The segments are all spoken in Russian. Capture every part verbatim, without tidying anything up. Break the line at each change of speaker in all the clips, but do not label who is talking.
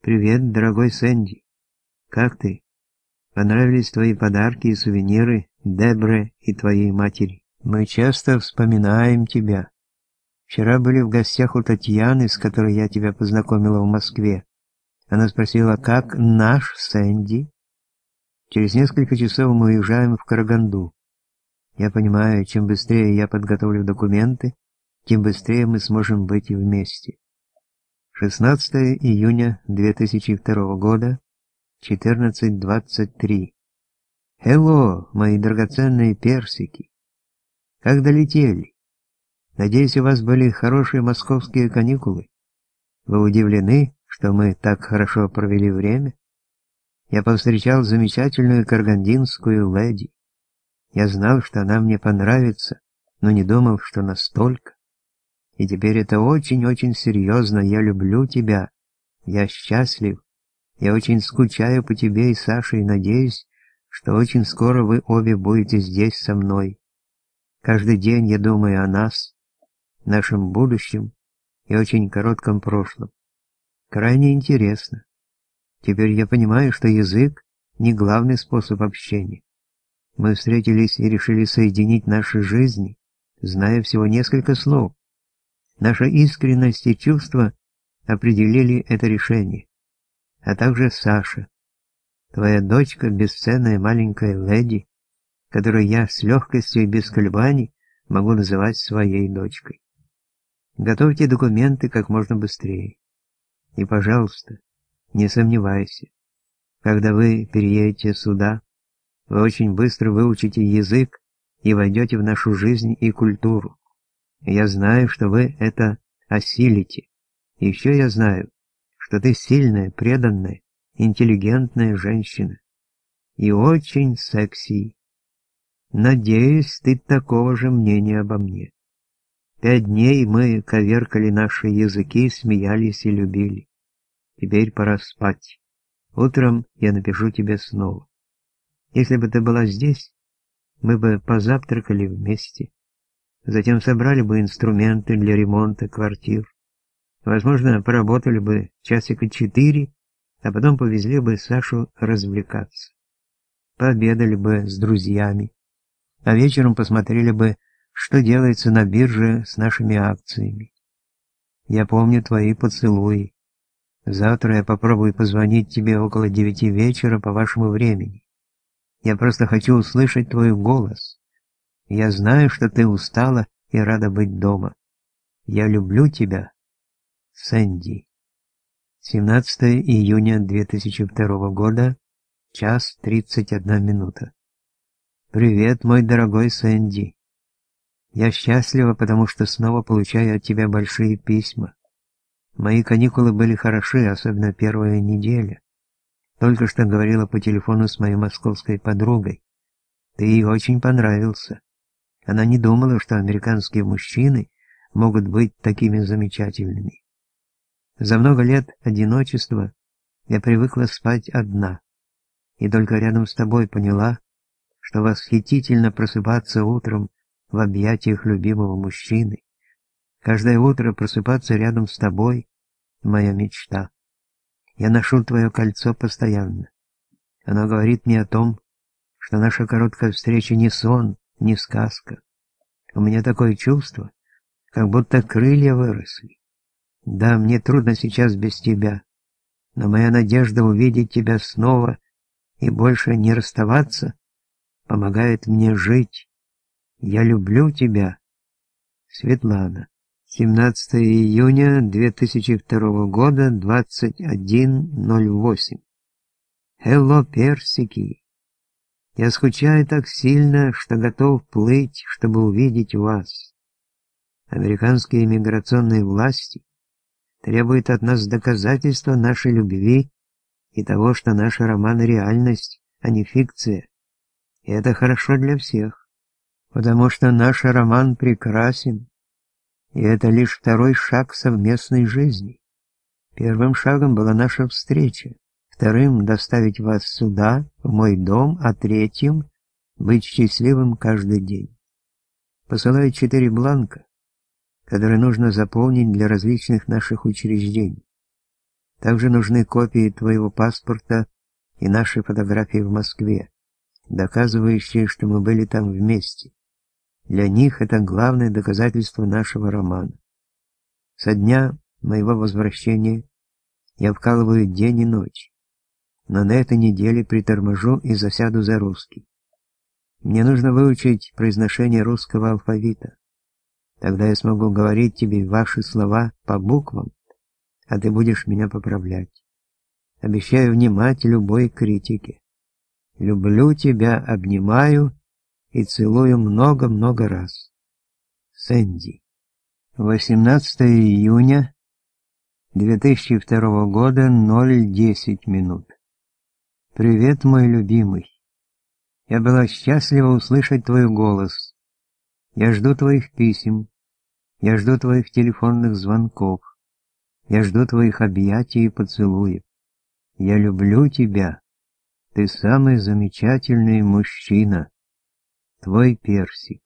Привет, дорогой Сэнди. Как ты? Понравились твои подарки и сувениры Дебре и твоей матери? Мы часто вспоминаем тебя. Вчера были в гостях у Татьяны, с которой я тебя познакомила в Москве. Она спросила, как наш Сэнди? Через несколько часов мы уезжаем в Караганду. Я понимаю, чем быстрее я подготовлю документы, тем быстрее мы сможем быть вместе. шестнадцатое июня две тысячи второго года, четырнадцать двадцать три. Hello, мои драгоценные персики. Как долетели? Надеюсь, у вас были хорошие московские каникулы. Вы удивлены, что мы так хорошо провели время? Я повстречал замечательную каргандинскую леди. Я знал, что она мне понравится, но не думал, что настолько. И теперь это очень-очень серьезно. Я люблю тебя. Я счастлив. Я очень скучаю по тебе и Саше и надеюсь, что очень скоро вы обе будете здесь со мной. Каждый день я думаю о нас, нашем будущем и очень коротком прошлом. Крайне интересно. Теперь я понимаю, что язык не главный способ общения. Мы встретились и решили соединить наши жизни, зная всего несколько слов. Наша искренность и чувства определили это решение. А также Саша, твоя дочка, бесценная маленькая леди, которую я с легкостью и без колебаний могу называть своей дочкой. Готовьте документы как можно быстрее. И, пожалуйста, не сомневайся, когда вы переедете сюда, вы очень быстро выучите язык и войдете в нашу жизнь и культуру. Я знаю, что вы это осилите. И еще я знаю, что ты сильная, преданная, интеллигентная женщина. И очень секси. Надеюсь, ты такого же мнения обо мне. Пять дней мы коверкали наши языки, смеялись и любили. Теперь пора спать. Утром я напишу тебе снова. Если бы ты была здесь, мы бы позавтракали вместе. Затем собрали бы инструменты для ремонта квартир. Возможно, поработали бы часика четыре, а потом повезли бы Сашу развлекаться. Пообедали бы с друзьями, а вечером посмотрели бы, что делается на бирже с нашими акциями. Я помню твои поцелуи. Завтра я попробую позвонить тебе около девяти вечера по вашему времени. Я просто хочу услышать твой голос. Я знаю, что ты устала и рада быть дома. Я люблю тебя, Сэнди. семнадцатое июня две тысячи второго года, час тридцать одна минута. Привет, мой дорогой Сэнди. Я счастлива, потому что снова получаю от тебя большие письма. Мои каникулы были хороши, особенно первая неделя. Только что говорила по телефону с моей московской подругой. Ты ей очень понравился. Она не думала, что американские мужчины могут быть такими замечательными. За много лет одиночества я привыкла спать одна, и только рядом с тобой поняла, что восхитительно просыпаться утром в объятиях любимого мужчины. Каждое утро просыпаться рядом с тобой — моя мечта. Я ношу твое кольцо постоянно. Оно говорит мне о том, что наша короткая встреча не сон, не сказка. У меня такое чувство, как будто крылья выросли. Да, мне трудно сейчас без тебя, но моя надежда увидеть тебя снова и больше не расставаться помогает мне жить. Я люблю тебя. Светлана. семнадцатое июня две тысячи второго года, двадцать один ноль восемь. Hello, персики. Я скучаю так сильно, что готов плыть, чтобы увидеть вас. Американские иммиграционные власти требуют от нас доказательства нашей любви и того, что наш роман — реальность, а не фикция. И это хорошо для всех, потому что наш роман прекрасен, и это лишь второй шаг совместной жизни. Первым шагом была наша встреча. Вторым — доставить вас сюда, в мой дом, а третьим — быть счастливым каждый день. Посылаю четыре бланка, которые нужно заполнить для различных наших учреждений. Также нужны копии твоего паспорта и наши фотографии в Москве, доказывающие, что мы были там вместе. Для них это главное доказательство нашего романа. Со дня моего возвращения я вкалываю день и ночь, но на этой неделе приторможу и засяду за русский. Мне нужно выучить произношение русского алфавита. Тогда я смогу говорить тебе ваши слова по буквам, а ты будешь меня поправлять. Обещаю внимать любой критике. Люблю тебя, обнимаю и целую много-много раз. Сэнди. восемнадцатое июня две тысячи второго года, ноль десять минут. Привет, мой любимый. Я была счастлива услышать твой голос. Я жду твоих писем. Я жду твоих телефонных звонков. Я жду твоих объятий и поцелуев. Я люблю тебя. Ты самый замечательный мужчина. Твой Персик.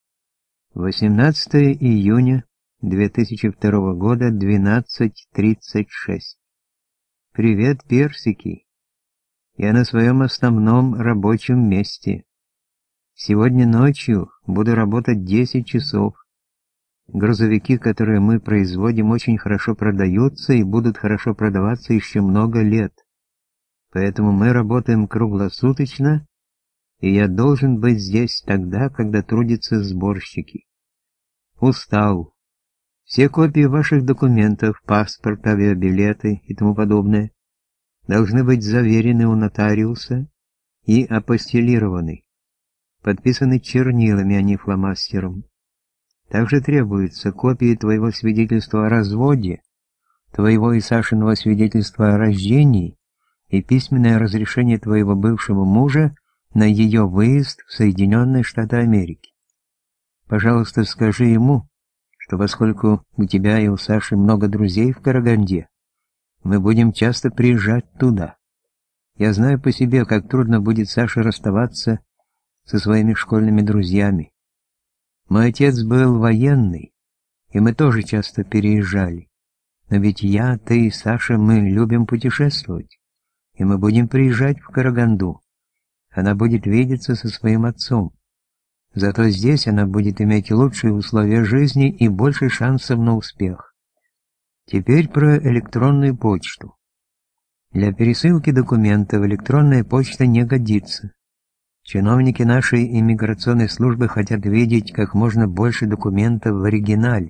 восемнадцатое июня две тысячи второго года, двенадцать тридцать шесть. Привет, персики. Я на своем основном рабочем месте. Сегодня ночью буду работать десять часов. Грузовики, которые мы производим, очень хорошо продаются и будут хорошо продаваться еще много лет. Поэтому мы работаем круглосуточно, и я должен быть здесь тогда, когда трудятся сборщики. Устал. Все копии ваших документов, паспорт, авиабилеты и тому подобное должны быть заверены у нотариуса и апостилированы, подписаны чернилами, а не фломастером. Также требуются копии твоего свидетельства о разводе, твоего и Сашиного свидетельства о рождении и письменное разрешение твоего бывшего мужа на ее выезд в Соединенные Штаты Америки. Пожалуйста, скажи ему, что поскольку у тебя и у Саши много друзей в Караганде, мы будем часто приезжать туда. Я знаю по себе, как трудно будет Саше расставаться со своими школьными друзьями. Мой отец был военный, и мы тоже часто переезжали. Но ведь я, ты и Саша, мы любим путешествовать, и мы будем приезжать в Караганду. Она будет видеться со своим отцом. Зато здесь она будет иметь лучшие условия жизни и больше шансов на успех. Теперь про электронную почту. Для пересылки документов электронная почта не годится. Чиновники нашей иммиграционной службы хотят видеть как можно больше документов в оригинале.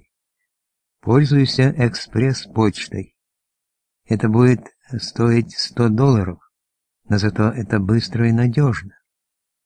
Пользуйся экспресс-почтой. Это будет стоить сто долларов, но зато это быстро и надежно.